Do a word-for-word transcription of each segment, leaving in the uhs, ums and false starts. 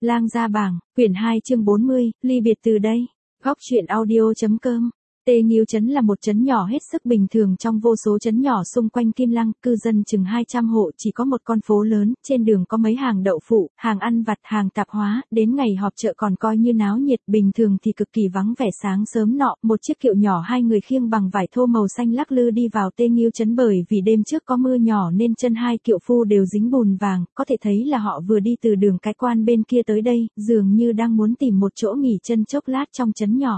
Lang gia bảng, quyển hai chương bốn mươi, ly biệt từ đây. Góc truyện audio chấm com. Tê Nghiêu trấn là một trấn nhỏ hết sức bình thường trong vô số trấn nhỏ xung quanh Kim Lăng, cư dân chừng hai trăm hộ, chỉ có một con phố lớn, trên đường có mấy hàng đậu phụ, hàng ăn vặt, hàng tạp hóa, đến ngày họp chợ còn coi như náo nhiệt, bình thường thì cực kỳ vắng vẻ. Sáng sớm nọ, một chiếc kiệu nhỏ hai người khiêng bằng vải thô màu xanh lắc lư đi vào Tê Nghiêu trấn, bởi vì đêm trước có mưa nhỏ nên chân hai kiệu phu đều dính bùn vàng, có thể thấy là họ vừa đi từ đường cái quan bên kia tới đây, dường như đang muốn tìm một chỗ nghỉ chân chốc lát trong trấn nhỏ.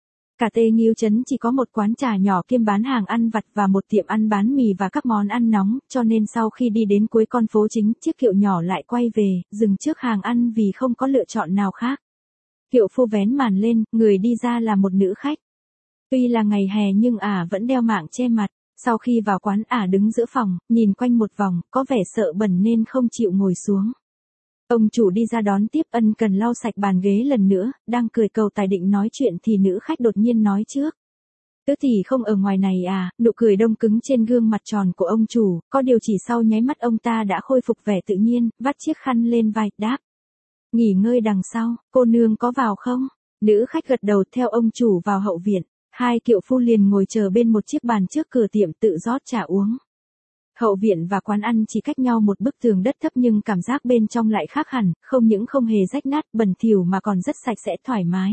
Cả Tê Nghiêu trấn chỉ có một quán trà nhỏ kiêm bán hàng ăn vặt và một tiệm ăn bán mì và các món ăn nóng, cho nên sau khi đi đến cuối con phố chính, chiếc kiệu nhỏ lại quay về, dừng trước hàng ăn vì không có lựa chọn nào khác. Kiệu phu vén màn lên, người đi ra là một nữ khách. Tuy là ngày hè nhưng ả vẫn đeo mạng che mặt, sau khi vào quán ả đứng giữa phòng, nhìn quanh một vòng, có vẻ sợ bẩn nên không chịu ngồi xuống. Ông chủ đi ra đón tiếp, ân cần lau sạch bàn ghế lần nữa, đang cười cầu tài định nói chuyện thì nữ khách đột nhiên nói trước. Tứ tỷ không ở ngoài này à? Nụ cười đông cứng trên gương mặt tròn của ông chủ, có điều chỉ sau nháy mắt ông ta đã khôi phục vẻ tự nhiên, vắt chiếc khăn lên vai, đáp. Nghỉ ngơi đằng sau, cô nương có vào không? Nữ khách gật đầu theo ông chủ vào hậu viện, hai kiệu phu liền ngồi chờ bên một chiếc bàn trước cửa tiệm tự rót trà uống. Hậu viện và quán ăn chỉ cách nhau một bức tường đất thấp nhưng cảm giác bên trong lại khác hẳn, không những không hề rách nát bẩn thỉu mà còn rất sạch sẽ thoải mái.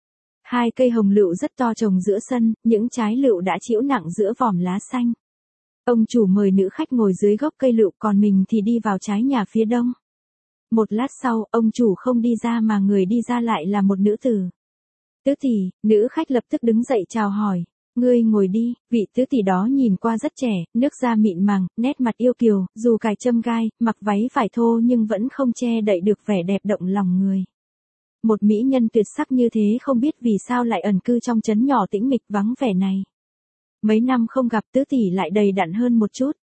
Hai cây hồng lựu rất to trồng giữa sân, những trái lựu đã trĩu nặng giữa vòm lá xanh. Ông chủ mời nữ khách ngồi dưới gốc cây lựu, còn mình thì đi vào trái nhà phía đông. Một lát sau, ông chủ không đi ra mà người đi ra lại là một nữ tử. Tứ tỷ, nữ khách lập tức đứng dậy chào hỏi. Ngươi ngồi đi. Vị tứ tỷ đó nhìn qua rất trẻ, nước da mịn màng, nét mặt yêu kiều, dù cài châm gai, mặc váy vải thô nhưng vẫn không che đậy được vẻ đẹp động lòng người. Một mỹ nhân tuyệt sắc như thế không biết vì sao lại ẩn cư trong trấn nhỏ tĩnh mịch vắng vẻ này. Mấy năm không gặp, tứ tỷ lại đầy đặn hơn một chút.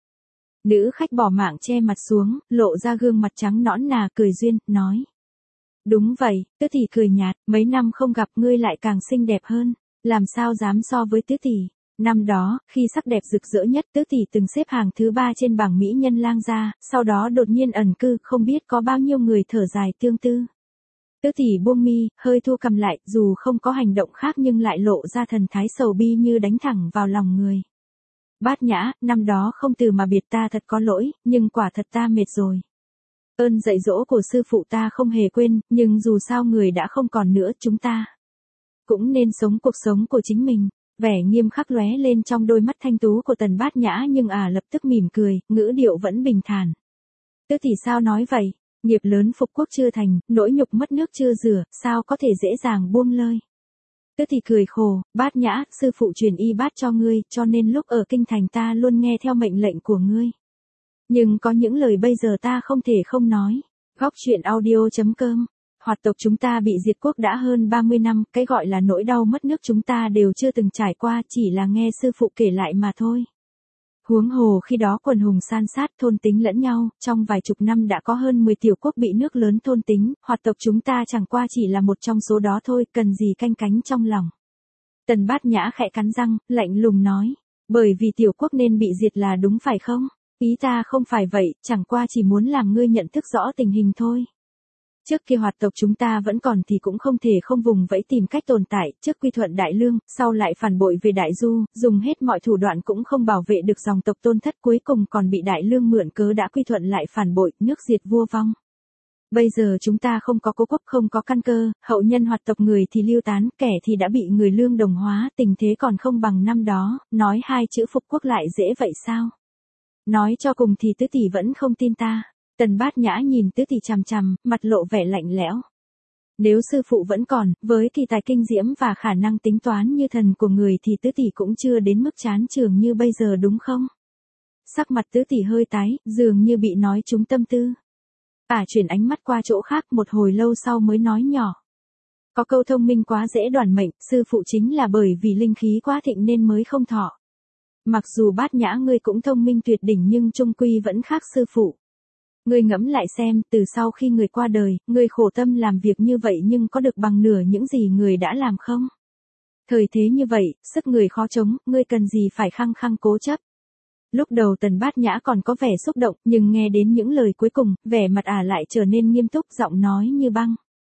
Nữ khách bỏ mạng che mặt xuống, lộ ra gương mặt trắng nõn nà, cười duyên, nói. Đúng vậy, tứ tỷ cười nhạt, mấy năm không gặp ngươi lại càng xinh đẹp hơn. Làm sao dám so với tứ tỷ. Năm đó, khi sắc đẹp rực rỡ nhất, tứ tỷ từng xếp hàng thứ ba trên bảng mỹ nhân Lang gia, sau đó đột nhiên ẩn cư, không biết có bao nhiêu người thở dài tương tư. Tứ tỷ buông mi, hơi thu cằm lại, dù không có hành động khác nhưng lại lộ ra thần thái sầu bi như đánh thẳng vào lòng người. Bát Nhã, năm đó không từ mà biệt ta thật có lỗi, nhưng quả thật ta mệt rồi. Ơn dạy dỗ của sư phụ ta không hề quên, nhưng dù sao người đã không còn nữa, chúng ta cũng nên sống cuộc sống của chính mình. Vẻ nghiêm khắc lóe lên trong đôi mắt thanh tú của Tần Bát Nhã nhưng à lập tức mỉm cười, ngữ điệu vẫn bình thản. Tứ tỷ sao nói vậy? Nghiệp lớn phục quốc chưa thành, nỗi nhục mất nước chưa rửa, sao có thể dễ dàng buông lơi? Tứ tỷ cười khổ, Bát Nhã, sư phụ truyền y bát cho ngươi, cho nên lúc ở kinh thành ta luôn nghe theo mệnh lệnh của ngươi. Nhưng có những lời bây giờ ta không thể không nói. Góc truyện audio chấm com. Hoạt tộc chúng ta bị diệt quốc đã hơn ba mươi năm, cái gọi là nỗi đau mất nước chúng ta đều chưa từng trải qua, chỉ là nghe sư phụ kể lại mà thôi. Huống hồ khi đó quần hùng san sát thôn tính lẫn nhau, trong vài chục năm đã có hơn mười tiểu quốc bị nước lớn thôn tính, hoạt tộc chúng ta chẳng qua chỉ là một trong số đó thôi, cần gì canh cánh trong lòng. Tần Bát Nhã khẽ cắn răng, lạnh lùng nói, bởi vì tiểu quốc nên bị diệt là đúng phải không? Ý ta không phải vậy, chẳng qua chỉ muốn làm ngươi nhận thức rõ tình hình thôi. Trước kia hoạt tộc chúng ta vẫn còn thì cũng không thể không vùng vẫy tìm cách tồn tại, trước quy thuận Đại Lương, sau lại phản bội về Đại Du, dùng hết mọi thủ đoạn cũng không bảo vệ được dòng tộc tôn thất, cuối cùng còn bị Đại Lương mượn cớ đã quy thuận lại phản bội, nước diệt vua vong. Bây giờ chúng ta không có cố quốc, không có căn cơ, hậu nhân hoạt tộc người thì lưu tán, kẻ thì đã bị người Lương đồng hóa, tình thế còn không bằng năm đó, nói hai chữ phục quốc lại dễ vậy sao? Nói cho cùng thì tứ tỷ vẫn không tin ta. Tần Bát Nhã nhìn tứ tỷ chằm chằm, mặt lộ vẻ lạnh lẽo. Nếu sư phụ vẫn còn, với kỳ tài kinh diễm và khả năng tính toán như thần của người thì tứ tỷ cũng chưa đến mức chán trường như bây giờ đúng không? Sắc mặt tứ tỷ hơi tái, dường như bị nói trúng tâm tư. Ả chuyển ánh mắt qua chỗ khác, một hồi lâu sau mới nói nhỏ. Có câu thông minh quá dễ đoản mệnh, sư phụ chính là bởi vì linh khí quá thịnh nên mới không thọ. Mặc dù Bát Nhã ngươi cũng thông minh tuyệt đỉnh nhưng chung quy vẫn khác sư phụ. Ngươi ngẫm lại xem, từ sau khi người qua đời, ngươi khổ tâm làm việc như vậy nhưng có được bằng nửa những gì người đã làm không? Thời thế như vậy, sức người khó chống, ngươi cần gì phải khăng khăng cố chấp? Lúc đầu Tần Bát Nhã còn có vẻ xúc động, nhưng nghe đến những lời cuối cùng, vẻ mặt ả lại trở nên nghiêm túc, giọng nói như băng.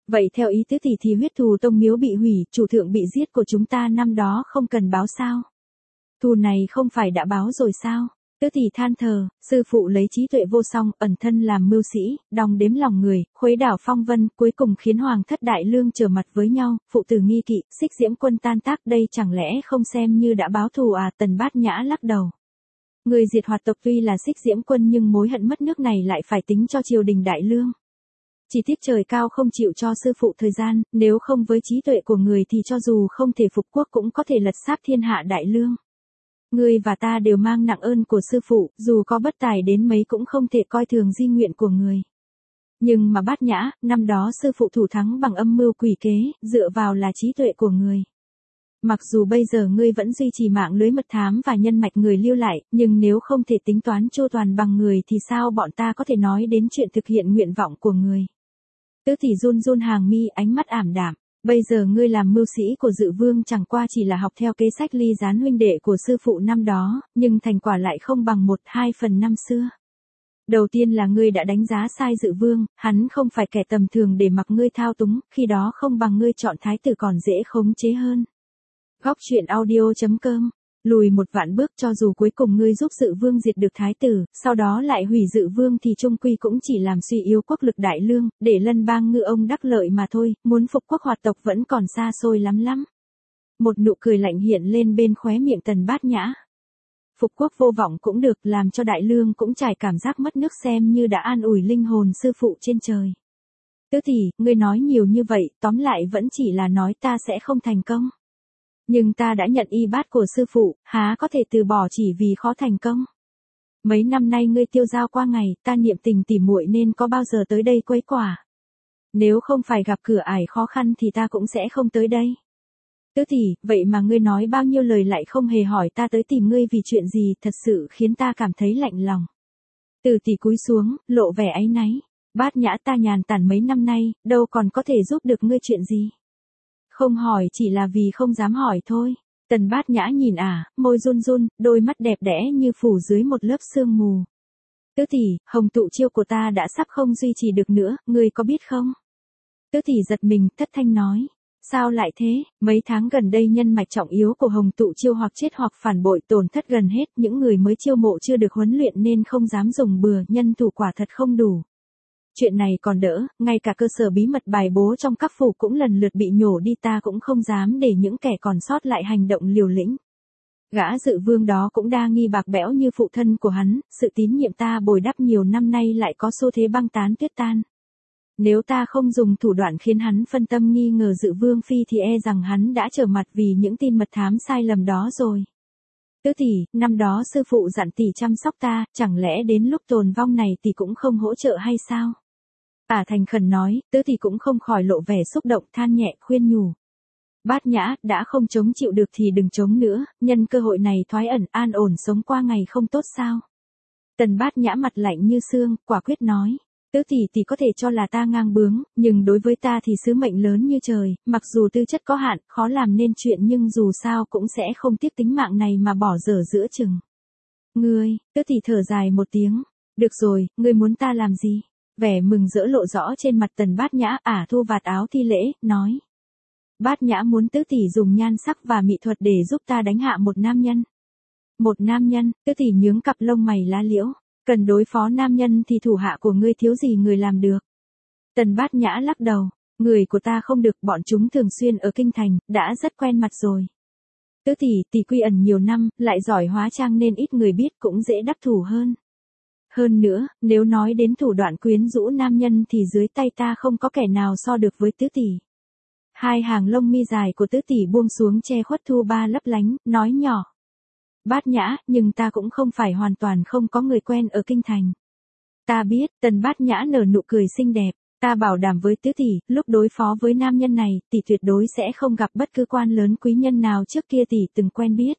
Vậy theo ý tứ tỷ thì huyết thù tông miếu bị hủy, chủ thượng bị giết của chúng ta năm đó không cần báo sao? Thù này không phải đã báo rồi sao? Tứ tỷ than thờ, sư phụ lấy trí tuệ vô song, ẩn thân làm mưu sĩ, đong đếm lòng người, khuấy đảo phong vân, cuối cùng khiến hoàng thất đại lương trở mặt với nhau, phụ tử nghi kỵ, xích diễm quân tan tác, đây chẳng lẽ không xem như đã báo thù à? Tần Bát Nhã lắc đầu. Người diệt hoạt tộc tuy là xích diễm quân nhưng mối hận mất nước này lại phải tính cho triều đình đại lương. Chỉ tiếc trời cao không chịu cho sư phụ thời gian, nếu không với trí tuệ của người thì cho dù không thể phục quốc cũng có thể lật sáp thiên hạ đại lương. Ngươi và ta đều mang nặng ơn của sư phụ, dù có bất tài đến mấy cũng không thể coi thường di nguyện của người. Nhưng mà Bát Nhã, năm đó sư phụ thủ thắng bằng âm mưu quỷ kế, dựa vào là trí tuệ của người. Mặc dù bây giờ ngươi vẫn duy trì mạng lưới mật thám và nhân mạch người lưu lại, nhưng nếu không thể tính toán chu toàn bằng người thì sao bọn ta có thể nói đến chuyện thực hiện nguyện vọng của người. Tứ tỷ run run hàng mi, ánh mắt ảm đạm. Bây giờ ngươi làm mưu sĩ của Dự Vương chẳng qua chỉ là học theo kế sách ly gián huynh đệ của sư phụ năm đó, nhưng thành quả lại không bằng một hai phần năm xưa. Đầu tiên là ngươi đã đánh giá sai Dự Vương, hắn không phải kẻ tầm thường để mặc ngươi thao túng, khi đó không bằng ngươi chọn thái tử còn dễ khống chế hơn. Góc truyện audio chấm com. Lùi một vạn bước, cho dù cuối cùng ngươi giúp Dự Vương diệt được thái tử, sau đó lại hủy Dự Vương thì chung quy cũng chỉ làm suy yếu quốc lực đại lương, để lân bang ngư ông đắc lợi mà thôi, muốn phục quốc hoạt tộc vẫn còn xa xôi lắm lắm. Một nụ cười lạnh hiện lên bên khóe miệng Tần Bát Nhã. Phục quốc vô vọng cũng được, làm cho đại lương cũng trải cảm giác mất nước xem như đã an ủi linh hồn sư phụ trên trời. Tứ tỷ, ngươi nói nhiều như vậy, tóm lại vẫn chỉ là nói ta sẽ không thành công. Nhưng ta đã nhận y bát của sư phụ, há có thể từ bỏ chỉ vì khó thành công. Mấy năm nay ngươi tiêu dao qua ngày, ta niệm tình tỉ muội nên có bao giờ tới đây quấy quả. Nếu không phải gặp cửa ải khó khăn thì ta cũng sẽ không tới đây. Tứ tỷ, vậy mà ngươi nói bao nhiêu lời lại không hề hỏi ta tới tìm ngươi vì chuyện gì, thật sự khiến ta cảm thấy lạnh lòng. Từ tỷ cúi xuống, lộ vẻ áy náy. Bát Nhã, ta nhàn tản mấy năm nay, đâu còn có thể giúp được ngươi chuyện gì. Không hỏi chỉ là vì không dám hỏi thôi. Tần Bát Nhã nhìn ả, môi run run, đôi mắt đẹp đẽ như phủ dưới một lớp sương mù. Tứ tỷ, hồng tụ chiêu của ta đã sắp không duy trì được nữa, ngươi có biết không? Tứ tỷ giật mình, thất thanh nói. Sao lại thế, mấy tháng gần đây nhân mạch trọng yếu của hồng tụ chiêu hoặc chết hoặc phản bội, tổn thất gần hết, những người mới chiêu mộ chưa được huấn luyện nên không dám dùng bừa, nhân thủ quả thật không đủ. Chuyện này còn đỡ, ngay cả cơ sở bí mật bài bố trong các phủ cũng lần lượt bị nhổ đi, ta cũng không dám để những kẻ còn sót lại hành động liều lĩnh. Gã Dự Vương đó cũng đa nghi bạc bẽo như phụ thân của hắn, sự tín nhiệm ta bồi đắp nhiều năm nay lại có xu thế băng tán tuyết tan. Nếu ta không dùng thủ đoạn khiến hắn phân tâm nghi ngờ Dự Vương phi thì e rằng hắn đã trở mặt vì những tin mật thám sai lầm đó rồi. Tứ tỷ, năm đó sư phụ dặn tỷ chăm sóc ta, chẳng lẽ đến lúc tồn vong này tỷ cũng không hỗ trợ hay sao? Ả thành khẩn nói, tứ tỷ cũng không khỏi lộ vẻ xúc động, than nhẹ, khuyên nhủ. Bát Nhã, đã không chống chịu được thì đừng chống nữa, nhân cơ hội này thoái ẩn an ổn sống qua ngày không tốt sao? Tần Bát Nhã mặt lạnh như xương, quả quyết nói. Tứ tỷ tỷ có thể cho là ta ngang bướng, nhưng đối với ta thì sứ mệnh lớn như trời, mặc dù tư chất có hạn, khó làm nên chuyện nhưng dù sao cũng sẽ không tiếc tính mạng này mà bỏ dở giữa chừng. Ngươi, tứ tỷ thở dài một tiếng. Được rồi, ngươi muốn ta làm gì? Vẻ mừng rỡ lộ rõ trên mặt Tần Bát Nhã, ả thu vạt áo thi lễ, nói. Bát Nhã muốn tứ tỷ dùng nhan sắc và mỹ thuật để giúp ta đánh hạ một nam nhân. Một nam nhân, tứ tỷ nhướng cặp lông mày lá liễu. Cần đối phó nam nhân thì thủ hạ của ngươi thiếu gì người làm được. Tần Bát Nhã lắc đầu, người của ta không được, bọn chúng thường xuyên ở kinh thành, đã rất quen mặt rồi. Tứ tỷ, tỷ quy ẩn nhiều năm, lại giỏi hóa trang nên ít người biết cũng dễ đắc thủ hơn. Hơn nữa, nếu nói đến thủ đoạn quyến rũ nam nhân thì dưới tay ta không có kẻ nào so được với tứ tỷ. Hai hàng lông mi dài của tứ tỷ buông xuống che khuất thu ba lấp lánh, nói nhỏ. Bát Nhã, nhưng ta cũng không phải hoàn toàn không có người quen ở kinh thành. Ta biết, Tần Bát Nhã nở nụ cười xinh đẹp, ta bảo đảm với tứ tỷ, lúc đối phó với nam nhân này, tỷ tuyệt đối sẽ không gặp bất cứ quan lớn quý nhân nào trước kia tỷ từng quen biết.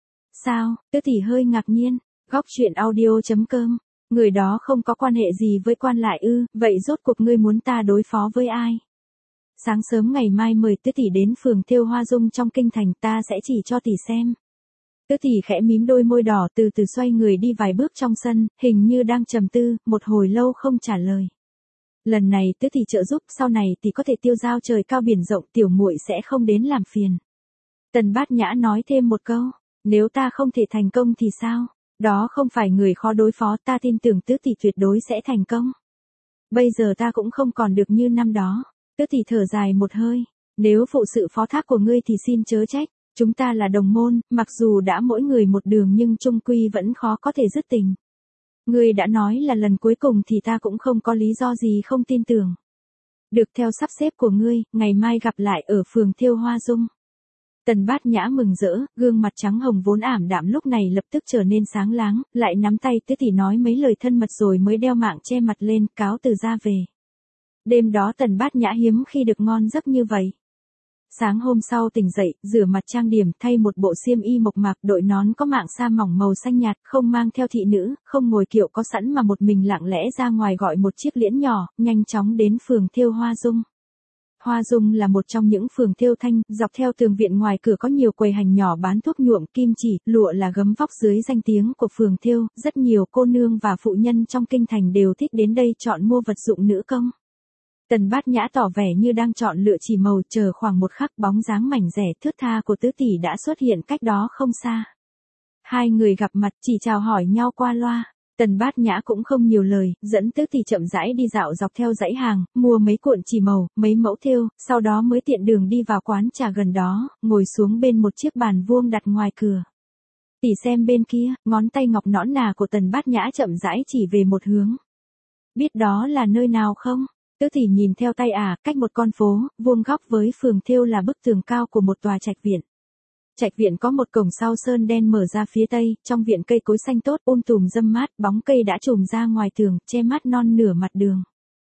Sao, tứ tỷ hơi ngạc nhiên, góc truyện audio chấm com, người đó không có quan hệ gì với quan lại ư, vậy rốt cuộc ngươi muốn ta đối phó với ai? Sáng sớm ngày mai mời tứ tỷ đến phường Thêu Hoa Dung trong kinh thành, ta sẽ chỉ cho tỷ xem. Tứ tỷ khẽ mím đôi môi đỏ, từ từ xoay người đi vài bước trong sân, hình như đang trầm tư, một hồi lâu không trả lời. Lần này tứ tỷ trợ giúp, sau này tỷ có thể tiêu dao trời cao biển rộng, tiểu muội sẽ không đến làm phiền. Tần Bát Nhã nói thêm một câu, nếu ta không thể thành công thì sao? Đó không phải người khó đối phó, ta tin tưởng tứ tỷ tuyệt đối sẽ thành công. Bây giờ ta cũng không còn được như năm đó. Tứ tỷ thở dài một hơi, nếu phụ sự phó thác của ngươi thì xin chớ trách, chúng ta là đồng môn, mặc dù đã mỗi người một đường nhưng chung quy vẫn khó có thể dứt tình. Ngươi đã nói là lần cuối cùng thì ta cũng không có lý do gì không tin tưởng. Được, theo sắp xếp của ngươi, ngày mai gặp lại ở phường Thiêu Hoa Dung. Tần Bát Nhã mừng rỡ, gương mặt trắng hồng vốn ảm đạm lúc này lập tức trở nên sáng láng, lại nắm tay tứ tỷ nói mấy lời thân mật rồi mới đeo mạng che mặt lên, cáo từ ra về. Đêm đó Tần Bát Nhã hiếm khi được ngon giấc như vậy. Sáng hôm sau tỉnh dậy, rửa mặt trang điểm, thay một bộ xiêm y mộc mạc, đội nón có mạng sa mỏng màu xanh nhạt, không mang theo thị nữ, không ngồi kiệu có sẵn mà một mình lặng lẽ ra ngoài gọi một chiếc liễn nhỏ, nhanh chóng đến phường Thiêu Hoa Dung. Hoa Dung là một trong những phường Thiêu Thanh, dọc theo tường viện ngoài cửa có nhiều quầy hành nhỏ bán thuốc nhuộm, kim chỉ, lụa là gấm vóc dưới danh tiếng của phường Thiêu, rất nhiều cô nương và phụ nhân trong kinh thành đều thích đến đây chọn mua vật dụng nữ công. Tần Bát Nhã tỏ vẻ như đang chọn lựa chỉ màu, chờ khoảng một khắc bóng dáng mảnh rẻ thướt tha của tứ tỷ đã xuất hiện cách đó không xa. Hai người gặp mặt chỉ chào hỏi nhau qua loa. Tần Bát Nhã cũng không nhiều lời, dẫn tứ tỷ chậm rãi đi dạo dọc theo dãy hàng, mua mấy cuộn chỉ màu, mấy mẫu thêu, sau đó mới tiện đường đi vào quán trà gần đó, ngồi xuống bên một chiếc bàn vuông đặt ngoài cửa. Tỷ xem bên kia, ngón tay ngọc nõn nà của Tần Bát Nhã chậm rãi chỉ về một hướng. Biết đó là nơi nào không? Tứ tỷ nhìn theo tay ả, cách một con phố, vuông góc với phường Thiêu là bức tường cao của một tòa trạch viện. Trạch viện có một cổng sau sơn đen mở ra phía tây, trong viện cây cối xanh tốt, um tùm râm mát, bóng cây đã trùm ra ngoài tường, che mát non nửa mặt đường.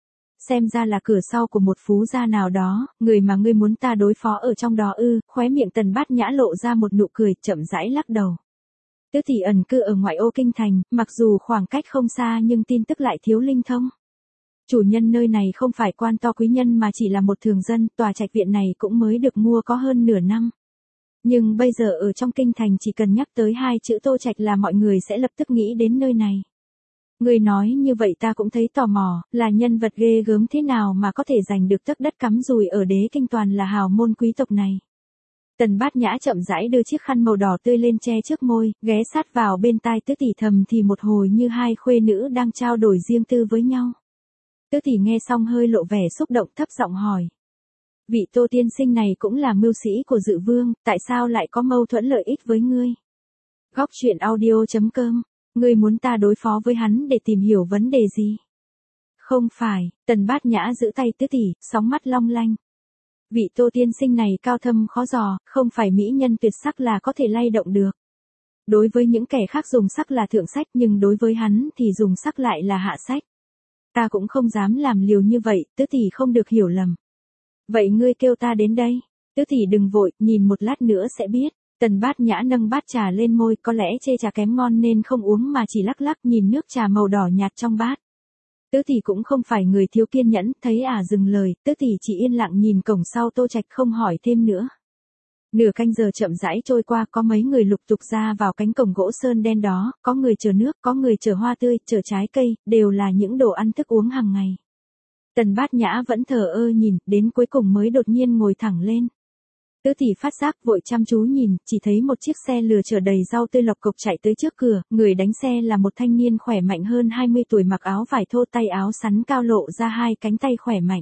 Xem ra là cửa sau của một phú gia nào đó, người mà ngươi muốn ta đối phó ở trong đó ư? Khóe miệng Tần Bát Nhã lộ ra một nụ cười, chậm rãi lắc đầu. Tứ tỷ ẩn cư ở ngoại ô kinh thành, mặc dù khoảng cách không xa nhưng tin tức lại thiếu linh thông. Chủ nhân nơi này không phải quan to quý nhân mà chỉ là một thường dân, tòa trạch viện này cũng mới được mua có hơn nửa năm. Nhưng bây giờ ở trong kinh thành chỉ cần nhắc tới hai chữ Tô Trạch là mọi người sẽ lập tức nghĩ đến nơi này. Người nói như vậy ta cũng thấy tò mò, là nhân vật ghê gớm thế nào mà có thể giành được tấc đất cắm dùi ở đế kinh toàn là hào môn quý tộc này. Tần Bát Nhã chậm rãi đưa chiếc khăn màu đỏ tươi lên che trước môi, ghé sát vào bên tai tứ tỷ thầm thì một hồi như hai khuê nữ đang trao đổi riêng tư với nhau. Tứ tỷ nghe xong hơi lộ vẻ xúc động, thấp giọng hỏi. Vị Tô tiên sinh này cũng là mưu sĩ của Dự Vương, tại sao lại có mâu thuẫn lợi ích với ngươi? Góc truyện audio chấm com, ngươi muốn ta đối phó với hắn để tìm hiểu vấn đề gì? Không phải, Tần Bát Nhã giữ tay tứ tỷ, sóng mắt long lanh. Vị Tô tiên sinh này cao thâm khó dò, không phải mỹ nhân tuyệt sắc là có thể lay động được. Đối với những kẻ khác dùng sắc là thượng sách nhưng đối với hắn thì dùng sắc lại là hạ sách. Ta cũng không dám làm liều như vậy, tứ tỷ không được hiểu lầm. Vậy ngươi kêu ta đến đây. Tứ tỷ đừng vội, nhìn một lát nữa sẽ biết. Tần Bát Nhã nâng bát trà lên môi, có lẽ chê trà kém ngon nên không uống mà chỉ lắc lắc nhìn nước trà màu đỏ nhạt trong bát. Tứ tỷ cũng không phải người thiếu kiên nhẫn, thấy ả à dừng lời, tứ tỷ chỉ yên lặng nhìn cổng sau Tô Trạch không hỏi thêm nữa. Nửa canh giờ chậm rãi trôi qua, có mấy người lục tục ra vào cánh cổng gỗ sơn đen đó, có người chở nước, có người chở hoa tươi, chở trái cây, đều là những đồ ăn thức uống hàng ngày. Tần Bát Nhã vẫn thờ ơ nhìn, đến cuối cùng mới đột nhiên ngồi thẳng lên. Tứ tỷ phát giác vội chăm chú nhìn, chỉ thấy một chiếc xe lừa chở đầy rau tươi lộc cộc chạy tới trước cửa, người đánh xe là một thanh niên khỏe mạnh hơn hai mươi tuổi mặc áo vải thô tay áo sắn cao lộ ra hai cánh tay khỏe mạnh.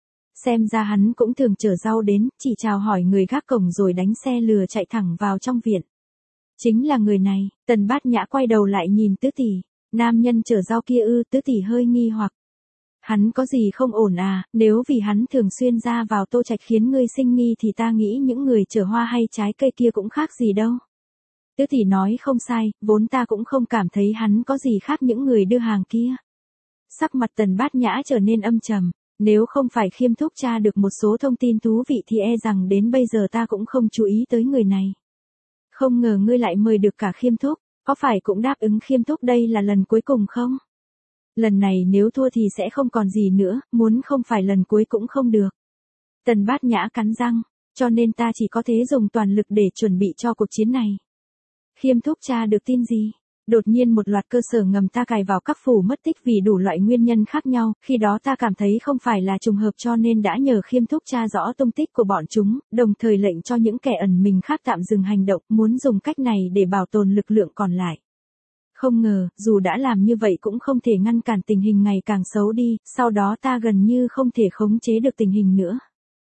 Xem ra hắn cũng thường chở rau đến, chỉ chào hỏi người gác cổng rồi đánh xe lừa chạy thẳng vào trong viện. Chính là người này, Tần Bát Nhã quay đầu lại nhìn tứ tỷ, nam nhân chở rau kia ư? Tứ tỷ hơi nghi hoặc. Hắn có gì không ổn à, nếu vì hắn thường xuyên ra vào Tô Trạch khiến ngươi sinh nghi thì ta nghĩ những người chở hoa hay trái cây kia cũng khác gì đâu. Tứ tỷ nói không sai, vốn ta cũng không cảm thấy hắn có gì khác những người đưa hàng kia. Sắc mặt Tần Bát Nhã trở nên âm trầm, nếu không phải Khiêm Thúc tra được một số thông tin thú vị thì e rằng đến bây giờ ta cũng không chú ý tới người này. Không ngờ ngươi lại mời được cả Khiêm Thúc, có phải cũng đáp ứng Khiêm Thúc đây là lần cuối cùng không? Lần này nếu thua thì sẽ không còn gì nữa, muốn không phải lần cuối cũng không được. Tần Bát Nhã cắn răng, cho nên ta chỉ có thể dùng toàn lực để chuẩn bị cho cuộc chiến này. Khiêm Thúc tra được tin gì? Đột nhiên một loạt cơ sở ngầm ta cài vào các phủ mất tích vì đủ loại nguyên nhân khác nhau, khi đó ta cảm thấy không phải là trùng hợp cho nên đã nhờ Khiêm Thúc tra rõ tung tích của bọn chúng, đồng thời lệnh cho những kẻ ẩn mình khác tạm dừng hành động, muốn dùng cách này để bảo tồn lực lượng còn lại. Không ngờ, dù đã làm như vậy cũng không thể ngăn cản tình hình ngày càng xấu đi, sau đó ta gần như không thể khống chế được tình hình nữa.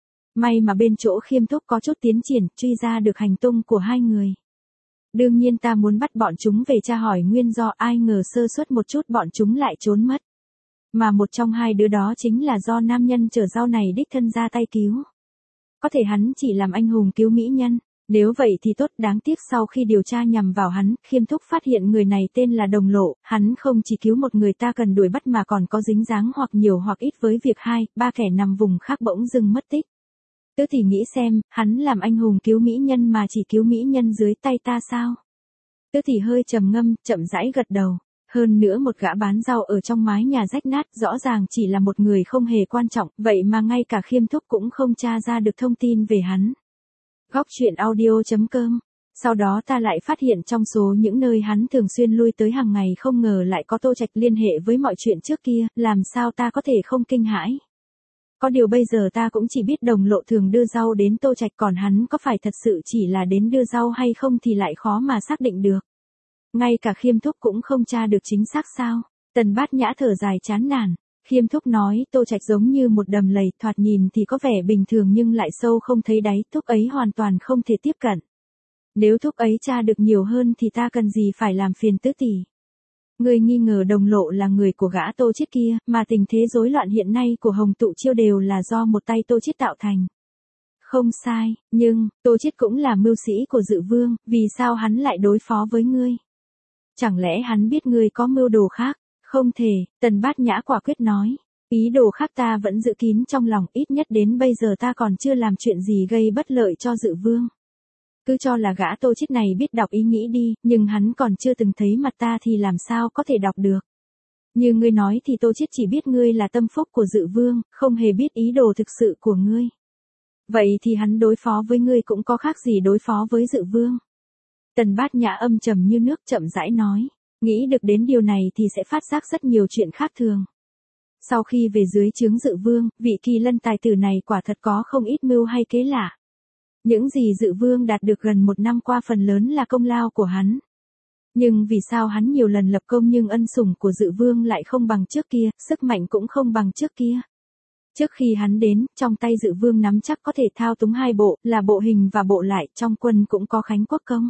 May mà bên chỗ Khiêm Thúc có chút tiến triển, truy ra được hành tung của hai người. Đương nhiên ta muốn bắt bọn chúng về tra hỏi nguyên do, ai ngờ sơ suất một chút bọn chúng lại trốn mất. Mà một trong hai đứa đó chính là do nam nhân chở rau này đích thân ra tay cứu. Có thể hắn chỉ làm anh hùng cứu mỹ nhân, nếu vậy thì tốt, đáng tiếc sau khi điều tra nhằm vào hắn, Khiêm Thúc phát hiện người này tên là Đồng Lộ, hắn không chỉ cứu một người ta cần đuổi bắt mà còn có dính dáng hoặc nhiều hoặc ít với việc hai, ba kẻ nằm vùng khác bỗng dưng mất tích. Tớ thì nghĩ xem, hắn làm anh hùng cứu mỹ nhân mà chỉ cứu mỹ nhân dưới tay ta sao? Tớ thì hơi trầm ngâm, chậm rãi gật đầu. Hơn nữa một gã bán rau ở trong mái nhà rách nát rõ ràng chỉ là một người không hề quan trọng, vậy mà ngay cả Khiêm Thúc cũng không tra ra được thông tin về hắn. Góc truyện audio chấm com. Sau đó ta lại phát hiện trong số những nơi hắn thường xuyên lui tới hàng ngày không ngờ lại có Tô Trạch liên hệ với mọi chuyện trước kia, làm sao ta có thể không kinh hãi. Có điều bây giờ ta cũng chỉ biết Đồng Lộ thường đưa rau đến Tô Trạch, còn hắn có phải thật sự chỉ là đến đưa rau hay không thì lại khó mà xác định được. Ngay cả Khiêm Thúc cũng không tra được chính xác sao? Tần Bát Nhã thở dài chán nản. Khiêm Thúc nói Tô Trạch giống như một đầm lầy, thoạt nhìn thì có vẻ bình thường nhưng lại sâu không thấy đáy, Thúc ấy hoàn toàn không thể tiếp cận. Nếu Thúc ấy tra được nhiều hơn thì ta cần gì phải làm phiền Tứ tỷ. Người nghi ngờ Đồng Lộ là người của gã Tô Chiết kia, mà tình thế rối loạn hiện nay của Hồng Tụ Chiêu đều là do một tay Tô Chiết tạo thành. Không sai, nhưng, Tô Chiết cũng là mưu sĩ của Dự Vương, vì sao hắn lại đối phó với ngươi? Chẳng lẽ hắn biết ngươi có mưu đồ khác? Không thể, Tần Bát Nhã quả quyết nói. Ý đồ khác ta vẫn giữ kín trong lòng, ít nhất đến bây giờ ta còn chưa làm chuyện gì gây bất lợi cho Dự Vương. Cứ cho là gã Tô Chiết này biết đọc ý nghĩ đi, nhưng hắn còn chưa từng thấy mặt ta thì làm sao có thể đọc được. Như ngươi nói thì Tô Chiết chỉ biết ngươi là tâm phúc của Dự Vương, không hề biết ý đồ thực sự của ngươi. Vậy thì hắn đối phó với ngươi cũng có khác gì đối phó với Dự Vương. Tần Bát Nhã âm trầm như nước chậm rãi nói, nghĩ được đến điều này thì sẽ phát giác rất nhiều chuyện khác thường. Sau khi về dưới trướng Dự Vương, vị Kỳ Lân tài tử này quả thật có không ít mưu hay kế lạ. Những gì Dự Vương đạt được gần một năm qua phần lớn là công lao của hắn. Nhưng vì sao hắn nhiều lần lập công nhưng ân sủng của Dự Vương lại không bằng trước kia, sức mạnh cũng không bằng trước kia. Trước khi hắn đến, trong tay Dự Vương nắm chắc có thể thao túng hai bộ, là bộ hình và bộ lại, trong quân cũng có Khánh Quốc công.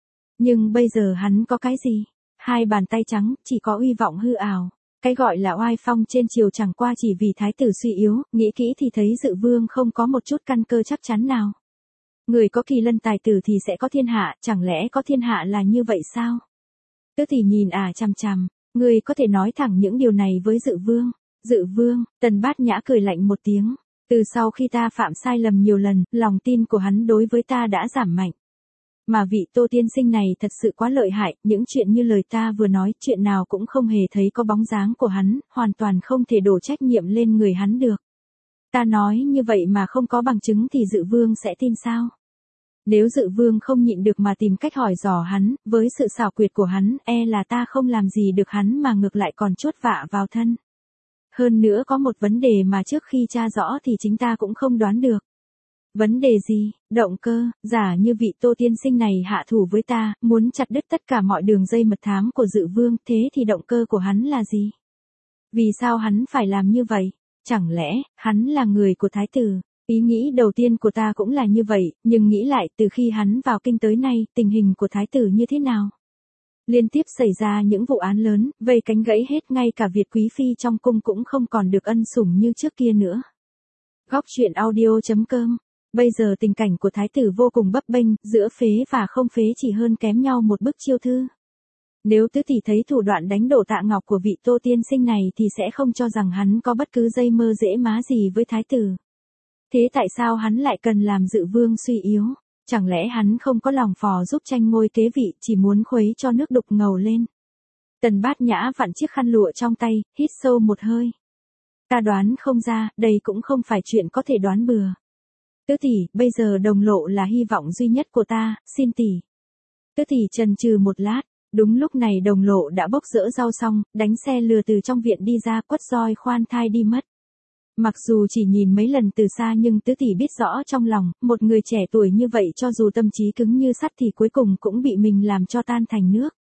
Nhưng bây giờ hắn có cái gì? Hai bàn tay trắng, chỉ có uy vọng hư ảo. Cái gọi là oai phong trên triều chẳng qua chỉ vì thái tử suy yếu, nghĩ kỹ thì thấy Dự Vương không có một chút căn cơ chắc chắn nào. Người có Kỳ Lân tài tử thì sẽ có thiên hạ, chẳng lẽ có thiên hạ là như vậy sao? Tứ tỷ nhìn à chằm chằm, người có thể nói thẳng những điều này với Dự Vương. Dự Vương, Tần Bát Nhã cười lạnh một tiếng. Từ sau khi ta phạm sai lầm nhiều lần, lòng tin của hắn đối với ta đã giảm mạnh. Mà vị Tô tiên sinh này thật sự quá lợi hại, những chuyện như lời ta vừa nói, chuyện nào cũng không hề thấy có bóng dáng của hắn, hoàn toàn không thể đổ trách nhiệm lên người hắn được. Ta nói như vậy mà không có bằng chứng thì Dự Vương sẽ tin sao? Nếu Dự Vương không nhịn được mà tìm cách hỏi dò hắn, với sự xảo quyệt của hắn, e là ta không làm gì được hắn mà ngược lại còn chuốt vạ vào thân. Hơn nữa có một vấn đề mà trước khi tra rõ thì chính ta cũng không đoán được. Vấn đề gì? Động cơ, giả như vị Tô tiên sinh này hạ thủ với ta, muốn chặt đứt tất cả mọi đường dây mật thám của Dự Vương, thế thì động cơ của hắn là gì? Vì sao hắn phải làm như vậy? Chẳng lẽ, hắn là người của thái tử? Ý nghĩ đầu tiên của ta cũng là như vậy, nhưng nghĩ lại từ khi hắn vào kinh tới nay, tình hình của thái tử như thế nào? Liên tiếp xảy ra những vụ án lớn, vây cánh gãy hết, ngay cả Việt quý phi trong cung cũng không còn được ân sủng như trước kia nữa. Góc truyện audio chấm com. Bây giờ tình cảnh của thái tử vô cùng bấp bênh, giữa phế và không phế chỉ hơn kém nhau một bức chiêu thư. Nếu tứ tỷ thấy thủ đoạn đánh đổ Tạ Ngọc của vị Tô tiên sinh này thì sẽ không cho rằng hắn có bất cứ dây mơ dễ má gì với thái tử. Thế tại sao hắn lại cần làm Dự Vương suy yếu? Chẳng lẽ hắn không có lòng phò giúp tranh ngôi kế vị, chỉ muốn khuấy cho nước đục ngầu lên? Tần Bát Nhã vặn chiếc khăn lụa trong tay, hít sâu một hơi. Ta đoán không ra, đây cũng không phải chuyện có thể đoán bừa. Tứ tỷ, bây giờ Đồng Lộ là hy vọng duy nhất của ta, xin tỷ. Tứ tỷ chần chừ một lát, Đúng lúc này Đồng Lộ đã bốc rỡ rau xong, đánh xe lừa từ trong viện đi ra, quất roi khoan thai đi mất. Mặc dù chỉ nhìn mấy lần từ xa nhưng tứ tỷ biết rõ trong lòng, một người trẻ tuổi như vậy cho dù tâm trí cứng như sắt thì cuối cùng cũng bị mình làm cho tan thành nước.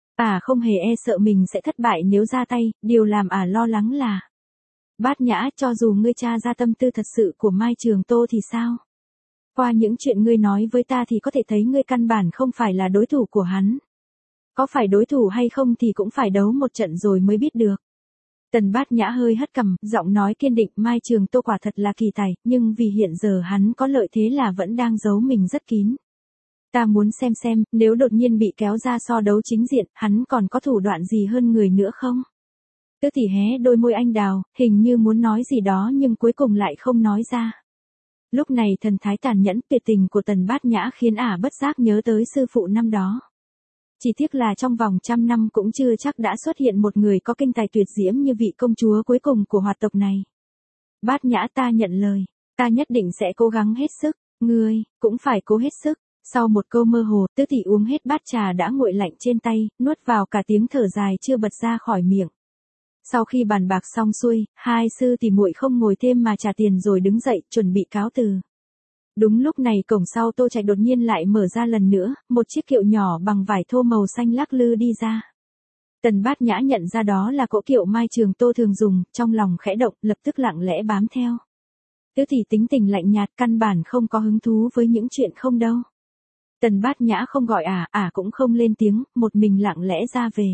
Ả không hề e sợ mình sẽ thất bại nếu ra tay, điều làm Ả lo lắng là: Bát Nhã, cho dù ngươi tra ra tâm tư thật sự của Mai Trường Tô thì sao? Qua những chuyện ngươi nói với ta thì có thể thấy ngươi căn bản không phải là đối thủ của hắn. Có phải đối thủ hay không thì cũng phải đấu một trận rồi mới biết được. Tần Bát Nhã hơi hất cằm, giọng nói kiên định, Mai Trường Tô quả thật là kỳ tài, nhưng vì hiện giờ hắn có lợi thế là vẫn đang giấu mình rất kín. Ta muốn xem xem, nếu đột nhiên bị kéo ra so đấu chính diện, hắn còn có thủ đoạn gì hơn người nữa không? Tứ tỷ hé đôi môi anh đào, hình như muốn nói gì đó nhưng cuối cùng lại không nói ra. Lúc này thần thái tàn nhẫn tuyệt tình của Tần Bát Nhã khiến Ả bất giác nhớ tới sư phụ năm đó. Chỉ tiếc là trong vòng trăm năm cũng chưa chắc đã xuất hiện một người có kinh tài tuyệt diễm như vị công chúa cuối cùng của hoạt tộc này. Bát Nhã, ta nhận lời, ta nhất định sẽ cố gắng hết sức, ngươi cũng phải cố hết sức. Sau một câu mơ hồ, tứ tỷ uống hết bát trà đã nguội lạnh trên tay, nuốt vào cả tiếng thở dài chưa bật ra khỏi miệng. Sau khi bàn bạc xong xuôi, hai sư tỷ muội không ngồi thêm mà trả tiền rồi đứng dậy, chuẩn bị cáo từ. Đúng lúc này cổng sau Tô Trạch đột nhiên lại mở ra lần nữa, một chiếc kiệu nhỏ bằng vải thô màu xanh lắc lư đi ra. Tần Bát Nhã nhận ra đó là cỗ kiệu Mai Trường Tô thường dùng, trong lòng khẽ động, lập tức lặng lẽ bám theo. Tứ tỷ tính tình lạnh nhạt, căn bản không có hứng thú với những chuyện không đâu. Tần Bát Nhã không gọi Ả, Ả cũng không lên tiếng, một mình lặng lẽ ra về.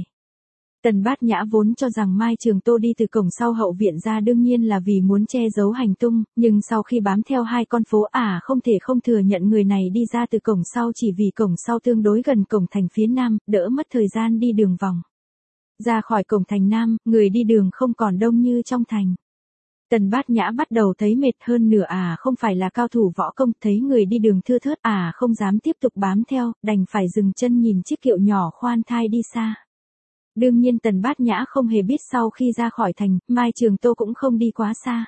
Tần Bát Nhã vốn cho rằng Mai Trường Tô đi từ cổng sau hậu viện ra đương nhiên là vì muốn che giấu hành tung, nhưng sau khi bám theo hai con phố Ả không thể không thừa nhận người này đi ra từ cổng sau chỉ vì cổng sau tương đối gần cổng thành phía nam, đỡ mất thời gian đi đường vòng. Ra khỏi cổng thành nam, người đi đường không còn đông như trong thành. Tần Bát Nhã bắt đầu thấy mệt hơn nửa Ả không phải là cao thủ võ công, thấy người đi đường thưa thớt Ả không dám tiếp tục bám theo, đành phải dừng chân nhìn chiếc kiệu nhỏ khoan thai đi xa. Đương nhiên Tần Bát Nhã không hề biết sau khi ra khỏi thành, Mai Trường Tô cũng không đi quá xa.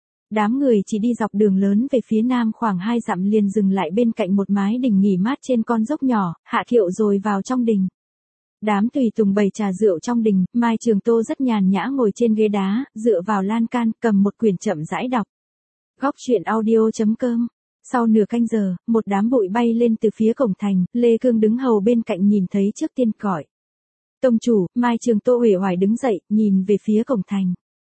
Đám người chỉ đi dọc đường lớn về phía nam khoảng hai dặm liền dừng lại bên cạnh một mái đình nghỉ mát trên con dốc nhỏ, hạ kiệu rồi vào trong đình. Đám tùy tùng bày trà rượu trong đình, Mai Trường Tô rất nhàn nhã ngồi trên ghế đá, dựa vào lan can, cầm một quyển chậm rãi đọc. Góc truyện audio chấm com. Sau nửa canh giờ, một đám bụi bay lên từ phía cổng thành, Lê Cương đứng hầu bên cạnh nhìn thấy trước tiên gọi. Tông chủ, Mai Trường Tô uể oải đứng dậy, nhìn về phía cổng thành.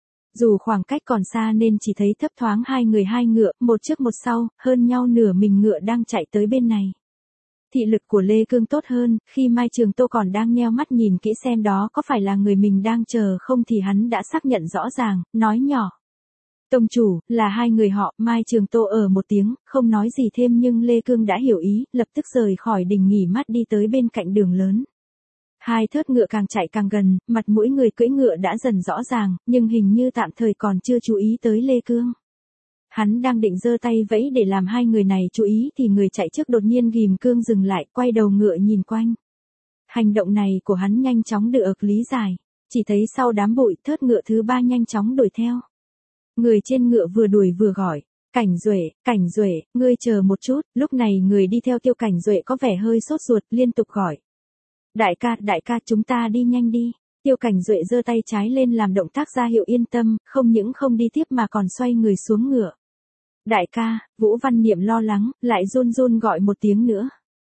Dù khoảng cách còn xa nên chỉ thấy thấp thoáng hai người hai ngựa, một trước một sau, hơn nhau nửa mình ngựa đang chạy tới bên này. Thị lực của Lê Cương tốt hơn, khi Mai Trường Tô còn đang nheo mắt nhìn kỹ xem đó có phải là người mình đang chờ không thì hắn đã xác nhận rõ ràng, nói nhỏ. Tông chủ, là hai người họ, Mai Trường Tô ở một tiếng, không nói gì thêm nhưng Lê Cương đã hiểu ý, lập tức rời khỏi đình nghỉ mát đi tới bên cạnh đường lớn. Hai thớt ngựa càng chạy càng gần, mặt mũi người cưỡi ngựa đã dần rõ ràng, nhưng hình như tạm thời còn chưa chú ý tới Lê Cương. Hắn đang định giơ tay vẫy để làm hai người này chú ý thì người chạy trước đột nhiên ghim cương dừng lại, quay đầu ngựa nhìn quanh. Hành động này của hắn nhanh chóng được lý giải, chỉ thấy sau đám bụi thớt ngựa thứ ba nhanh chóng đuổi theo. Người trên ngựa vừa đuổi vừa gọi, Cảnh Duệ, Cảnh Duệ, ngươi chờ một chút, lúc này người đi theo Tiêu Cảnh Duệ có vẻ hơi sốt ruột liên tục gọi. Đại ca, đại ca chúng ta đi nhanh đi. Tiêu Cảnh Duệ giơ tay trái lên làm động tác ra hiệu yên tâm, không những không đi tiếp mà còn xoay người xuống ngựa. Đại ca, Vũ Văn Niệm lo lắng, lại run run gọi một tiếng nữa.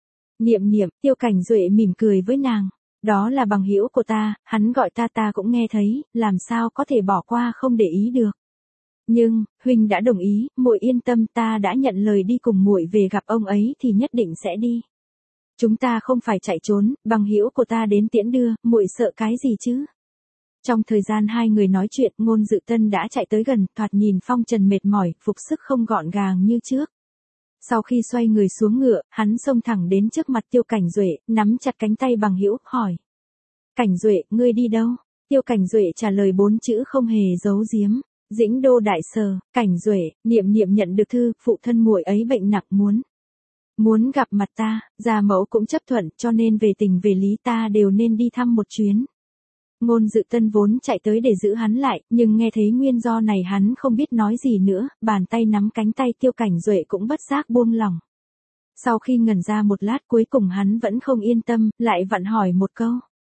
Niệm Niệm, Tiêu Cảnh Duệ mỉm cười với nàng. Đó là bằng hữu của ta, hắn gọi ta ta cũng nghe thấy, làm sao có thể bỏ qua không để ý được. Nhưng, huynh đã đồng ý, muội yên tâm, ta đã nhận lời đi cùng muội về gặp ông ấy thì nhất định sẽ đi. Chúng ta không phải chạy trốn, bằng hữu của ta đến tiễn đưa, muội sợ cái gì chứ? Trong thời gian hai người nói chuyện, Ngôn Dự Tân đã chạy tới gần, thoạt nhìn phong trần mệt mỏi, phục sức không gọn gàng như trước. Sau khi xoay người xuống ngựa, hắn xông thẳng đến trước mặt Tiêu Cảnh Duệ, nắm chặt cánh tay bằng hữu, hỏi. Cảnh Duệ, ngươi đi đâu? Tiêu Cảnh Duệ trả lời bốn chữ không hề giấu giếm. Dĩnh Đô Đại Sở. Cảnh Duệ, Niệm Niệm nhận được thư, phụ thân muội ấy bệnh nặng muốn. Muốn gặp mặt ta, gia mẫu cũng chấp thuận, cho nên về tình về lý ta đều nên đi thăm một chuyến. Ngôn Dự Tân vốn chạy tới để giữ hắn lại, nhưng nghe thấy nguyên do này hắn không biết nói gì nữa, bàn tay nắm cánh tay Tiêu Cảnh Duệ cũng bất giác buông lỏng. Sau khi ngẩn ra một lát cuối cùng hắn vẫn không yên tâm, lại vặn hỏi một câu.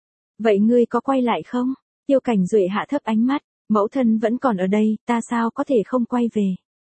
Vậy ngươi có quay lại không? Tiêu Cảnh Duệ hạ thấp ánh mắt, mẫu thân vẫn còn ở đây, ta sao có thể không quay về.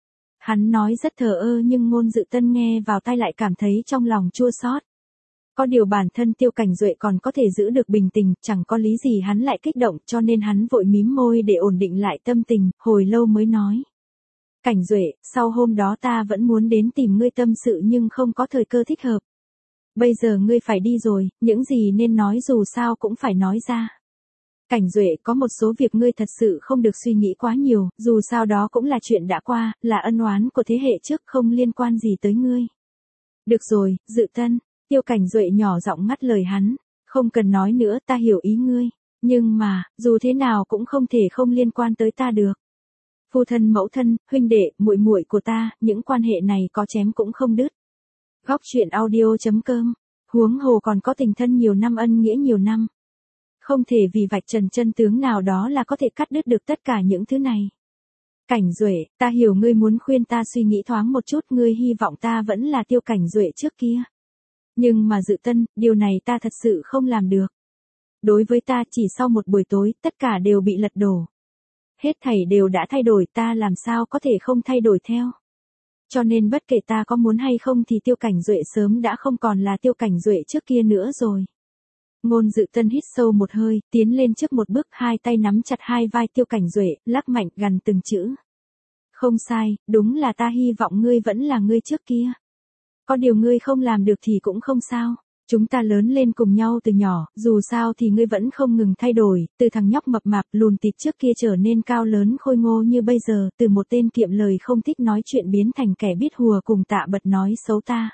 Hắn nói rất thờ ơ nhưng Ngôn Dự Tân nghe vào tai lại cảm thấy trong lòng chua xót. Có điều bản thân Tiêu Cảnh Duệ còn có thể giữ được bình tĩnh, chẳng có lý gì hắn lại kích động cho nên hắn vội mím môi để ổn định lại tâm tình, hồi lâu mới nói. Cảnh Duệ, sau hôm đó ta vẫn muốn đến tìm ngươi tâm sự nhưng không có thời cơ thích hợp. Bây giờ ngươi phải đi rồi, những gì nên nói dù sao cũng phải nói ra. Cảnh Duệ, có một số việc ngươi thật sự không được suy nghĩ quá nhiều, dù sao đó cũng là chuyện đã qua, là ân oán của thế hệ trước không liên quan gì tới ngươi. Được rồi, Dự Tân, Tiêu Cảnh Duệ nhỏ giọng ngắt lời hắn, không cần nói nữa, ta hiểu ý ngươi, nhưng mà, dù thế nào cũng không thể không liên quan tới ta được. Phu thân mẫu thân, huynh đệ, muội muội của ta, những quan hệ này có chém cũng không đứt. Góc truyện audio chấm com, huống hồ còn có tình thân nhiều năm ân nghĩa nhiều năm. Không thể vì vạch trần chân tướng nào đó là có thể cắt đứt được tất cả những thứ này. Cảnh Duệ, ta hiểu ngươi muốn khuyên ta suy nghĩ thoáng một chút, ngươi hy vọng ta vẫn là Tiêu Cảnh Duệ trước kia. Nhưng mà Dự Tân, điều này ta thật sự không làm được. Đối với ta chỉ sau một buổi tối, tất cả đều bị lật đổ. Hết thảy đều đã thay đổi, ta làm sao có thể không thay đổi theo. Cho nên bất kể ta có muốn hay không thì Tiêu Cảnh Duệ sớm đã không còn là Tiêu Cảnh Duệ trước kia nữa rồi. Ngôn Dự Tân hít sâu một hơi, tiến lên trước một bước, hai tay nắm chặt hai vai Tiêu Cảnh Duệ, lắc mạnh gằn từng chữ. Không sai, đúng là ta hy vọng ngươi vẫn là ngươi trước kia. Có điều ngươi không làm được thì cũng không sao. Chúng ta lớn lên cùng nhau từ nhỏ, dù sao thì ngươi vẫn không ngừng thay đổi, từ thằng nhóc mập mạp lùn tịt trước kia trở nên cao lớn khôi ngô như bây giờ, từ một tên kiệm lời không thích nói chuyện biến thành kẻ biết hùa cùng Tạ Bật nói xấu ta.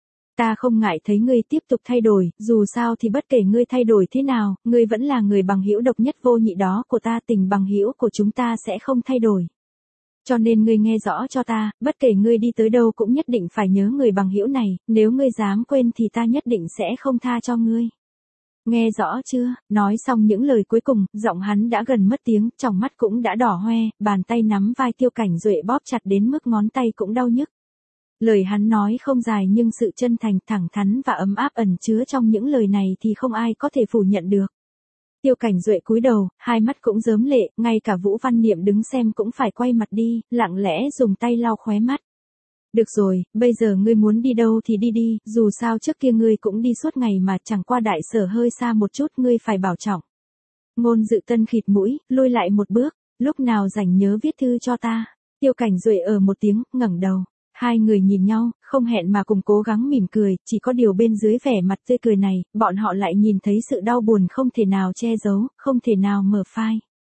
Ta không ngại thấy ngươi tiếp tục thay đổi, dù sao thì bất kể ngươi thay đổi thế nào, ngươi vẫn là người bằng hữu độc nhất vô nhị đó của ta, tình bằng hữu của chúng ta sẽ không thay đổi. Cho nên ngươi nghe rõ cho ta, bất kể ngươi đi tới đâu cũng nhất định phải nhớ người bằng hữu này, nếu ngươi dám quên thì ta nhất định sẽ không tha cho ngươi. Nghe rõ chưa? Nói xong những lời cuối cùng, giọng hắn đã gần mất tiếng, tròng mắt cũng đã đỏ hoe, bàn tay nắm vai Tiêu Cảnh Duệ bóp chặt đến mức ngón tay cũng đau nhức. Lời hắn nói không dài nhưng sự chân thành, thẳng thắn và ấm áp ẩn chứa trong những lời này thì không ai có thể phủ nhận được. Tiêu Cảnh Duệ cúi đầu, hai mắt cũng rớm lệ, ngay cả Vũ Văn Niệm đứng xem cũng phải quay mặt đi, lặng lẽ dùng tay lau khóe mắt. Được rồi, bây giờ ngươi muốn đi đâu thì đi đi, dù sao trước kia ngươi cũng đi suốt ngày mà, chẳng qua Đại Sở hơi xa một chút, ngươi phải bảo trọng. Ngôn Dự Tân khịt mũi, lùi lại một bước, lúc nào rảnh nhớ viết thư cho ta. Tiêu Cảnh Duệ ở một tiếng, ngẩng đầu. Hai người nhìn nhau, không hẹn mà cùng cố gắng mỉm cười, chỉ có điều bên dưới vẻ mặt tươi cười này, bọn họ lại nhìn thấy sự đau buồn không thể nào che giấu, không thể nào mở phai.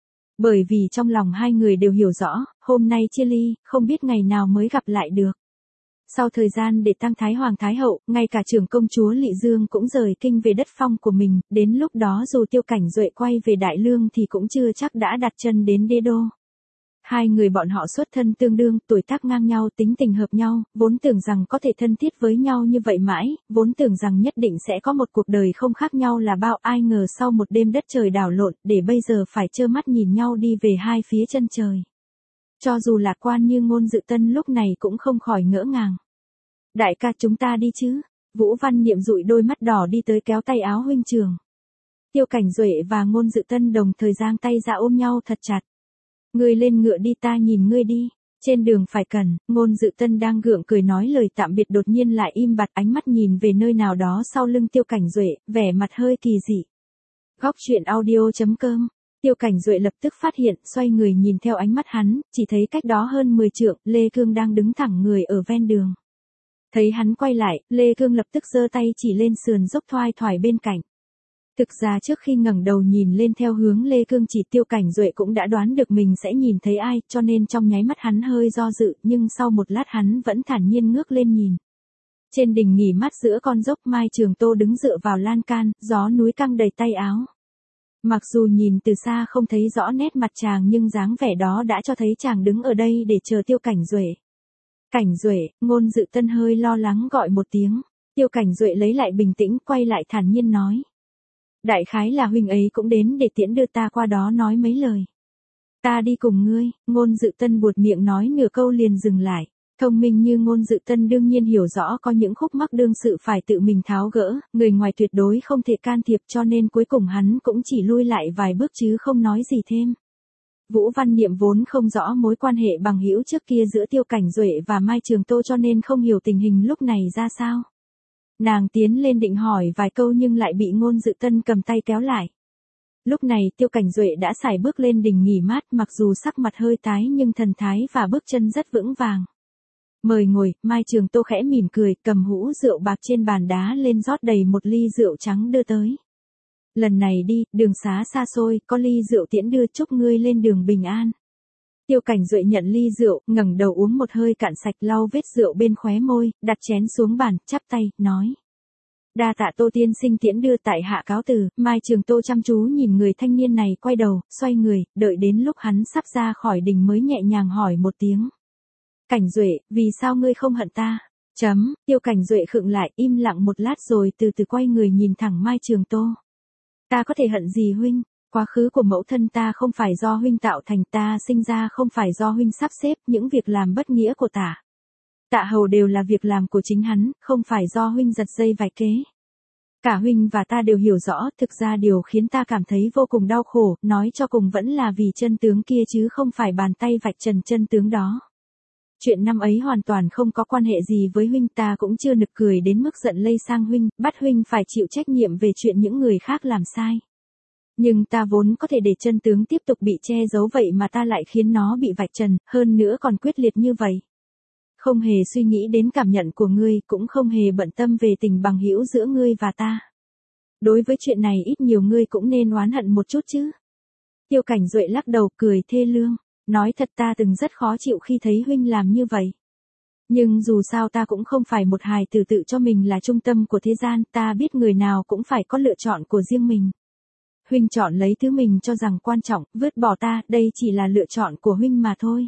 Bởi vì trong lòng hai người đều hiểu rõ, hôm nay chia ly, không biết ngày nào mới gặp lại được. Sau thời gian để tang Thái Hoàng Thái Hậu, ngay cả trưởng công chúa Lị Dương cũng rời kinh về đất phong của mình, đến lúc đó dù Tiêu Cảnh Duệ quay về Đại Lương thì cũng chưa chắc đã đặt chân đến đế đô. Hai người bọn họ xuất thân tương đương, tuổi tác ngang nhau, tính tình hợp nhau, vốn tưởng rằng có thể thân thiết với nhau như vậy mãi, vốn tưởng rằng nhất định sẽ có một cuộc đời không khác nhau là bao, ai ngờ sau một đêm đất trời đảo lộn, để bây giờ phải trơ mắt nhìn nhau đi về hai phía chân trời. Cho dù lạc quan như Ngôn Dự Tân lúc này cũng không khỏi ngỡ ngàng. Đại ca, chúng ta đi chứ? Vũ Văn Niệm dụi đôi mắt đỏ đi tới kéo tay áo huynh trưởng. Tiêu Cảnh Duệ và Ngôn Dự Tân đồng thời giang tay ra ôm nhau thật chặt. Ngươi lên ngựa đi, ta nhìn ngươi đi. Trên đường phải cần, Ngôn Dự Tân đang gượng cười nói lời tạm biệt đột nhiên lại im bặt, ánh mắt nhìn về nơi nào đó sau lưng Tiêu Cảnh Duệ, vẻ mặt hơi kỳ dị. Góc truyện audio chấm com. Tiêu Cảnh Duệ lập tức phát hiện, xoay người nhìn theo ánh mắt hắn, chỉ thấy cách đó hơn mười trượng, Lê Cương đang đứng thẳng người ở ven đường. Thấy hắn quay lại, Lê Cương lập tức giơ tay chỉ lên sườn dốc thoai thoải bên cạnh. Thực ra trước khi ngẩng đầu nhìn lên theo hướng Lê Cương chỉ, Tiêu Cảnh Duệ cũng đã đoán được mình sẽ nhìn thấy ai, cho nên trong nháy mắt hắn hơi do dự, nhưng sau một lát hắn vẫn thản nhiên ngước lên nhìn. Trên đỉnh nghỉ mát giữa con dốc, Mai Trường Tô đứng dựa vào lan can, gió núi căng đầy tay áo. Mặc dù nhìn từ xa không thấy rõ nét mặt chàng nhưng dáng vẻ đó đã cho thấy chàng đứng ở đây để chờ Tiêu Cảnh Duệ. Cảnh Duệ, Ngôn Dự Tân hơi lo lắng gọi một tiếng. Tiêu Cảnh Duệ lấy lại bình tĩnh, quay lại thản nhiên nói. Đại khái là huynh ấy cũng đến để tiễn đưa ta qua đó nói mấy lời. Ta đi cùng ngươi, Ngôn Dự Tân buột miệng nói nửa câu liền dừng lại. Thông minh như Ngôn Dự Tân đương nhiên hiểu rõ có những khúc mắc đương sự phải tự mình tháo gỡ, người ngoài tuyệt đối không thể can thiệp cho nên cuối cùng hắn cũng chỉ lui lại vài bước chứ không nói gì thêm. Vũ Văn Niệm vốn không rõ mối quan hệ bằng hữu trước kia giữa Tiêu Cảnh Duệ và Mai Trường Tô cho nên không hiểu tình hình lúc này ra sao. Nàng tiến lên định hỏi vài câu nhưng lại bị Ngôn Dự Tân cầm tay kéo lại. Lúc này Tiêu Cảnh Duệ đã sải bước lên đình nghỉ mát, mặc dù sắc mặt hơi tái nhưng thần thái và bước chân rất vững vàng. Mời ngồi, Mai Trường Tô khẽ mỉm cười, cầm hũ rượu bạc trên bàn đá lên rót đầy một ly rượu trắng đưa tới. Lần này đi, đường xá xa xôi, có ly rượu tiễn đưa, chúc ngươi lên đường bình an. Tiêu Cảnh Duệ nhận ly rượu, ngẩng đầu uống một hơi cạn sạch, lau vết rượu bên khóe môi, đặt chén xuống bàn, chắp tay, nói. Đa tạ Tô tiên sinh tiễn đưa, tại hạ cáo từ. Mai Trường Tô chăm chú nhìn người thanh niên này quay đầu, xoay người, đợi đến lúc hắn sắp ra khỏi đình mới nhẹ nhàng hỏi một tiếng. Cảnh Duệ, vì sao ngươi không hận ta? Chấm, Tiêu Cảnh Duệ khựng lại, im lặng một lát rồi từ từ quay người nhìn thẳng Mai Trường Tô. Ta có thể hận gì huynh? Quá khứ của mẫu thân ta không phải do huynh tạo thành, ta sinh ra không phải do huynh sắp xếp, những việc làm bất nghĩa của tả. Tạ Hầu đều là việc làm của chính hắn, không phải do huynh giật dây vài kế. Cả huynh và ta đều hiểu rõ, thực ra điều khiến ta cảm thấy vô cùng đau khổ, nói cho cùng vẫn là vì chân tướng kia chứ không phải bàn tay vạch trần chân tướng đó. Chuyện năm ấy hoàn toàn không có quan hệ gì với huynh, ta cũng chưa nực cười đến mức giận lây sang huynh, bắt huynh phải chịu trách nhiệm về chuyện những người khác làm sai. Nhưng ta vốn có thể để chân tướng tiếp tục bị che giấu, vậy mà ta lại khiến nó bị vạch trần, hơn nữa còn quyết liệt như vậy. Không hề suy nghĩ đến cảm nhận của ngươi, cũng không hề bận tâm về tình bằng hữu giữa ngươi và ta. Đối với chuyện này ít nhiều ngươi cũng nên oán hận một chút chứ. Tiêu Cảnh Duệ lắc đầu cười thê lương. Nói thật, ta từng rất khó chịu khi thấy huynh làm như vậy. Nhưng dù sao ta cũng không phải một hài tử tự cho mình là trung tâm của thế gian, ta biết người nào cũng phải có lựa chọn của riêng mình. Huynh chọn lấy thứ mình cho rằng quan trọng, vứt bỏ ta, đây chỉ là lựa chọn của huynh mà thôi.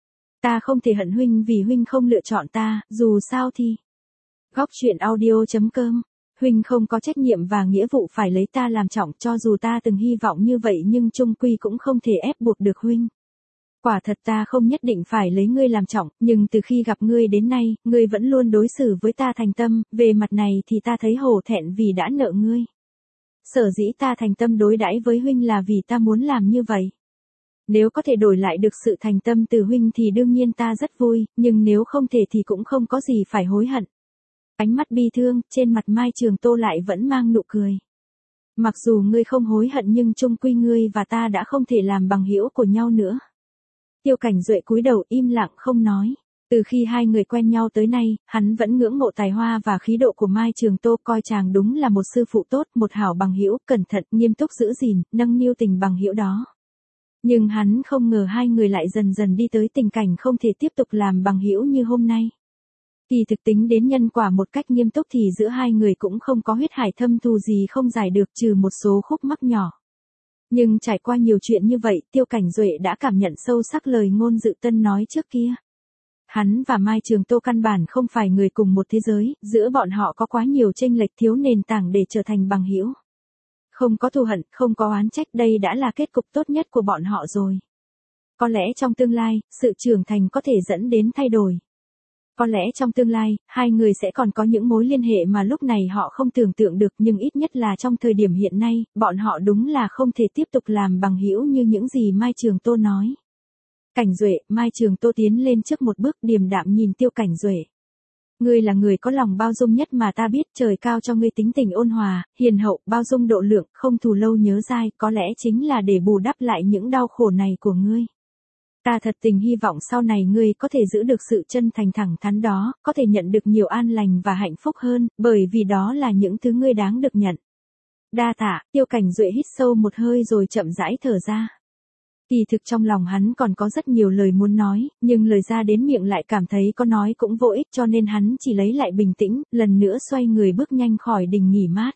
Ta không thể hận huynh vì huynh không lựa chọn ta, dù sao thì. Góc truyện audio chấm com. Huynh không có trách nhiệm và nghĩa vụ phải lấy ta làm trọng, cho dù ta từng hy vọng như vậy nhưng chung quy cũng không thể ép buộc được huynh. Quả thật ta không nhất định phải lấy ngươi làm trọng, nhưng từ khi gặp ngươi đến nay, ngươi vẫn luôn đối xử với ta thành tâm, về mặt này thì ta thấy hổ thẹn vì đã nợ ngươi. Sở dĩ ta thành tâm đối đãi với huynh là vì ta muốn làm như vậy. Nếu có thể đổi lại được sự thành tâm từ huynh thì đương nhiên ta rất vui, nhưng nếu không thể thì cũng không có gì phải hối hận. Ánh mắt bi thương, trên mặt Mai Trường Tô lại vẫn mang nụ cười. Mặc dù ngươi không hối hận nhưng chung quy ngươi và ta đã không thể làm bằng hữu của nhau nữa. Tiêu Cảnh Duệ cúi đầu im lặng không nói. Từ khi hai người quen nhau tới nay, hắn vẫn ngưỡng mộ tài hoa và khí độ của Mai Trường Tô, coi chàng đúng là một sư phụ tốt, một hảo bằng hữu, cẩn thận, nghiêm túc giữ gìn, nâng niu tình bằng hữu đó. Nhưng hắn không ngờ hai người lại dần dần đi tới tình cảnh không thể tiếp tục làm bằng hữu như hôm nay. Kỳ thực tính đến nhân quả một cách nghiêm túc thì giữa hai người cũng không có huyết hải thâm thù gì không giải được, trừ một số khúc mắc nhỏ. Nhưng trải qua nhiều chuyện như vậy, Tiêu Cảnh Duệ đã cảm nhận sâu sắc lời Ngôn Dự Tân nói trước kia. Hắn và Mai Trường Tô căn bản không phải người cùng một thế giới, giữa bọn họ có quá nhiều chênh lệch, thiếu nền tảng để trở thành bằng hữu. Không có thù hận, không có oán trách, đây đã là kết cục tốt nhất của bọn họ rồi. Có lẽ trong tương lai, sự trưởng thành có thể dẫn đến thay đổi. Có lẽ trong tương lai, hai người sẽ còn có những mối liên hệ mà lúc này họ không tưởng tượng được, nhưng ít nhất là trong thời điểm hiện nay, bọn họ đúng là không thể tiếp tục làm bằng hữu như những gì Mai Trường Tô nói. Cảnh Duệ, Mai Trường Tô tiến lên trước một bước, điềm đạm nhìn Tiêu Cảnh Duệ. Ngươi là người có lòng bao dung nhất mà ta biết, trời cao cho ngươi tính tình ôn hòa, hiền hậu, bao dung độ lượng, không thù lâu nhớ dai, có lẽ chính là để bù đắp lại những đau khổ này của ngươi. Ta thật tình hy vọng sau này ngươi có thể giữ được sự chân thành thẳng thắn đó, có thể nhận được nhiều an lành và hạnh phúc hơn, bởi vì đó là những thứ ngươi đáng được nhận. Đa tạ. Tiêu Cảnh Duệ hít sâu một hơi rồi chậm rãi thở ra. Kỳ thực trong lòng hắn còn có rất nhiều lời muốn nói, nhưng lời ra đến miệng lại cảm thấy có nói cũng vô ích, cho nên hắn chỉ lấy lại bình tĩnh, lần nữa xoay người bước nhanh khỏi đình nghỉ mát.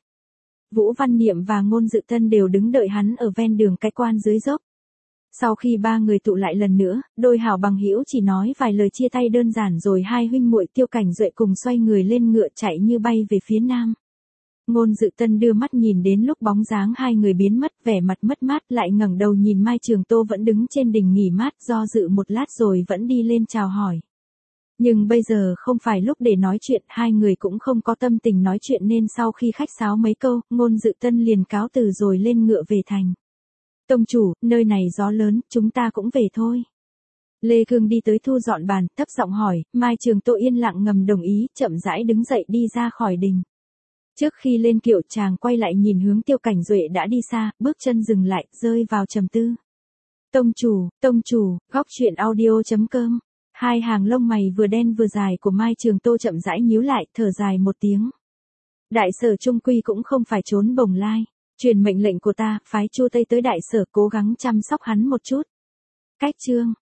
Vũ Văn Niệm và Ngôn Dự Tân đều đứng đợi hắn ở ven đường cái quan dưới dốc. Sau khi ba người tụ lại lần nữa, đôi hảo bằng hữu chỉ nói vài lời chia tay đơn giản rồi hai huynh muội Tiêu Cảnh Duệ cùng xoay người lên ngựa chạy như bay về phía nam. Ngôn Dự Tân đưa mắt nhìn đến lúc bóng dáng hai người biến mất, vẻ mặt mất mát, lại ngẩng đầu nhìn Mai Trường Tô vẫn đứng trên đình nghỉ mát, do dự một lát rồi vẫn đi lên chào hỏi. Nhưng bây giờ không phải lúc để nói chuyện, hai người cũng không có tâm tình nói chuyện nên sau khi khách sáo mấy câu, Ngôn Dự Tân liền cáo từ rồi lên ngựa về thành. Tông chủ, nơi này gió lớn, chúng ta cũng về thôi. Lê Cương đi tới thu dọn bàn, thấp giọng hỏi, Mai Trường Tô yên lặng ngầm đồng ý, chậm rãi đứng dậy đi ra khỏi đình. Trước khi lên kiệu chàng quay lại nhìn hướng Tiêu Cảnh Duệ đã đi xa, bước chân dừng lại, rơi vào trầm tư. Tông chủ, tông chủ, góc truyện audio chấm com. Hai hàng lông mày vừa đen vừa dài của Mai Trường Tô chậm rãi nhíu lại, thở dài một tiếng. Đại sở trung quy cũng không phải trốn bồng lai. Truyền mệnh lệnh của ta, phái Chu Tây tới đại sở cố gắng chăm sóc hắn một chút. Cách chương.